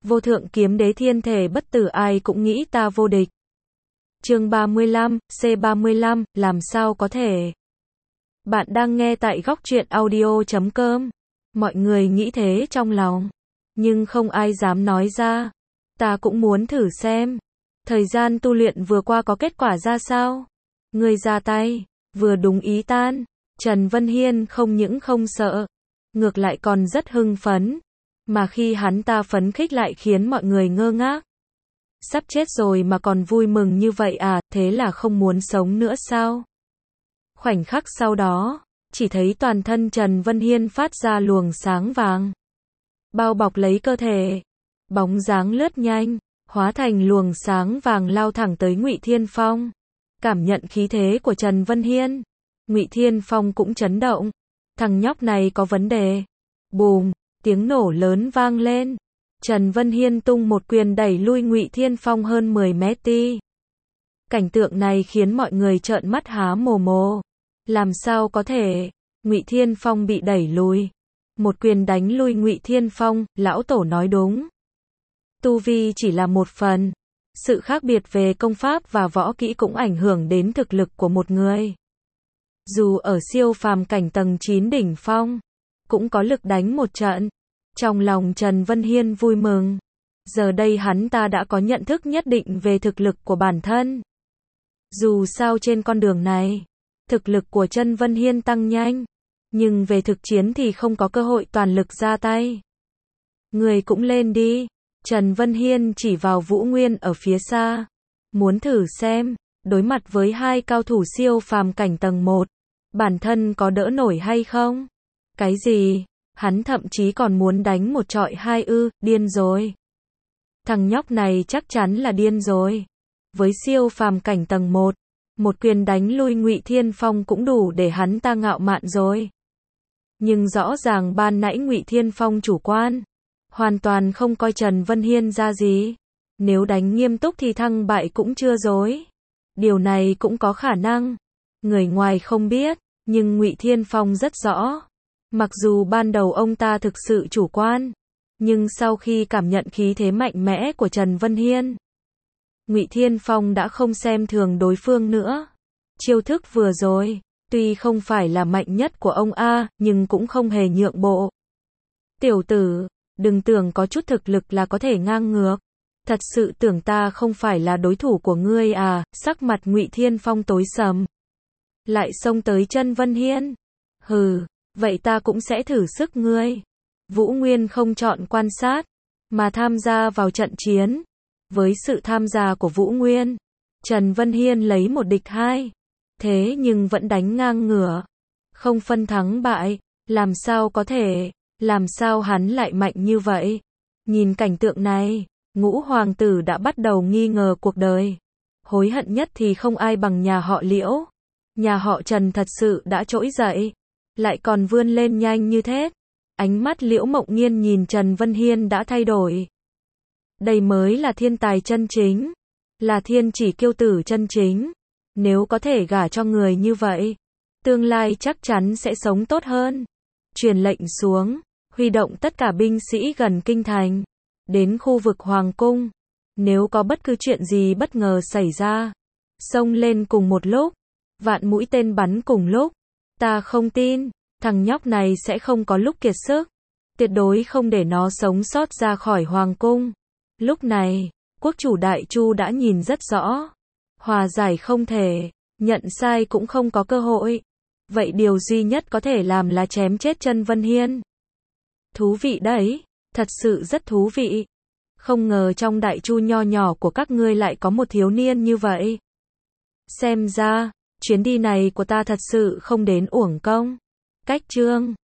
Vô thượng kiếm đế thiên thể bất tử ai cũng nghĩ ta vô địch. Chương 35, C35, làm sao có thể? Bạn đang nghe tại góc truyện audio.com. Mọi người nghĩ thế trong lòng, nhưng không ai dám nói ra. Ta cũng muốn thử xem. Thời gian tu luyện vừa qua có kết quả ra sao? Người ra tay, vừa đúng ý tan. Trần Vân Hiên không những không sợ, ngược lại còn rất hưng phấn. Mà khi hắn ta phấn khích lại khiến mọi người ngơ ngác. Sắp chết rồi mà còn vui mừng như vậy à, thế là không muốn sống nữa sao? Khoảnh khắc sau đó, chỉ thấy toàn thân Trần Vân Hiên phát ra luồng sáng vàng, bao bọc lấy cơ thể. Bóng dáng lướt nhanh, hóa thành luồng sáng vàng lao thẳng tới Ngụy Thiên Phong. Cảm nhận khí thế của Trần Vân Hiên, Ngụy Thiên Phong cũng chấn động. Thằng nhóc này có vấn đề. Bùm, tiếng nổ lớn vang lên. Trần Vân Hiên tung một quyền đẩy lui Ngụy Thiên Phong hơn 10 mét đi. Cảnh tượng này khiến mọi người trợn mắt há mồm. Làm sao có thể? Ngụy Thiên Phong bị đẩy lùi. Một quyền đánh lui Ngụy Thiên Phong, lão tổ nói đúng. Tu vi chỉ là một phần. Sự khác biệt về công pháp và võ kỹ cũng ảnh hưởng đến thực lực của một người. Dù ở siêu phàm cảnh tầng 9 đỉnh phong, cũng có lực đánh một trận. Trong lòng Trần Vân Hiên vui mừng. Giờ đây hắn ta đã có nhận thức nhất định về thực lực của bản thân. Dù sao trên con đường này, thực lực của Trần Vân Hiên tăng nhanh, nhưng về thực chiến thì không có cơ hội toàn lực ra tay. Người cũng lên đi. Trần Vân Hiên chỉ vào Vũ Nguyên ở phía xa. Muốn thử xem, đối mặt với hai cao thủ siêu phàm cảnh tầng 1, bản thân có đỡ nổi hay không? Cái gì? Hắn thậm chí còn muốn đánh một trọi hai ư, điên rồi. Thằng nhóc này chắc chắn là điên rồi. Với siêu phàm cảnh tầng 1, một quyền đánh lui Ngụy Thiên Phong cũng đủ để hắn ta ngạo mạn rồi. Nhưng rõ ràng ban nãy Ngụy Thiên Phong chủ quan, hoàn toàn không coi Trần Vân Hiên ra gì. Nếu đánh nghiêm túc thì thăng bại cũng chưa dối. Điều này cũng có khả năng. Người ngoài không biết, nhưng Ngụy Thiên Phong rất rõ. Mặc dù ban đầu ông ta thực sự chủ quan, nhưng sau khi cảm nhận khí thế mạnh mẽ của Trần Vân Hiên, Ngụy Thiên Phong đã không xem thường đối phương nữa. Chiêu thức vừa rồi, tuy không phải là mạnh nhất của ông A, nhưng cũng không hề nhượng bộ. Tiểu tử, đừng tưởng có chút thực lực là có thể ngang ngược. Thật sự tưởng ta không phải là đối thủ của ngươi à? Sắc mặt Ngụy Thiên Phong tối sầm. Lại xông tới Trần Vân Hiên. Hừ, vậy ta cũng sẽ thử sức ngươi. Vũ Nguyên không chọn quan sát, mà tham gia vào trận chiến. Với sự tham gia của Vũ Nguyên, Trần Vân Hiên lấy một địch hai. Thế nhưng vẫn đánh ngang ngửa. Không phân thắng bại. Làm sao có thể? Làm sao hắn lại mạnh như vậy? Nhìn cảnh tượng này, Ngũ hoàng tử đã bắt đầu nghi ngờ cuộc đời. Hối hận nhất thì không ai bằng nhà họ Liễu. Nhà họ Trần thật sự đã trỗi dậy, lại còn vươn lên nhanh như thế. Ánh mắt Liễu Mộng Nghiên nhìn Trần Vân Hiên đã thay đổi. Đây mới là thiên tài chân chính, là thiên chỉ kiêu tử chân chính. Nếu có thể gả cho người như vậy, tương lai chắc chắn sẽ sống tốt hơn. Truyền lệnh xuống, huy động tất cả binh sĩ gần kinh thành, đến khu vực hoàng cung. Nếu có bất cứ chuyện gì bất ngờ xảy ra, xông lên cùng một lúc, vạn mũi tên bắn cùng lúc. Ta không tin, thằng nhóc này sẽ không có lúc kiệt sức. Tuyệt đối không để nó sống sót ra khỏi hoàng cung. Lúc này, quốc chủ Đại Chu đã nhìn rất rõ. Hòa giải không thể, nhận sai cũng không có cơ hội. Vậy điều duy nhất có thể làm là chém chết Trần Vân Hiên. Thú vị đấy, thật sự rất thú vị. Không ngờ trong Đại Chu nho nhỏ của các ngươi lại có một thiếu niên như vậy. Xem ra, chuyến đi này của ta thật sự không đến uổng công. Cách chương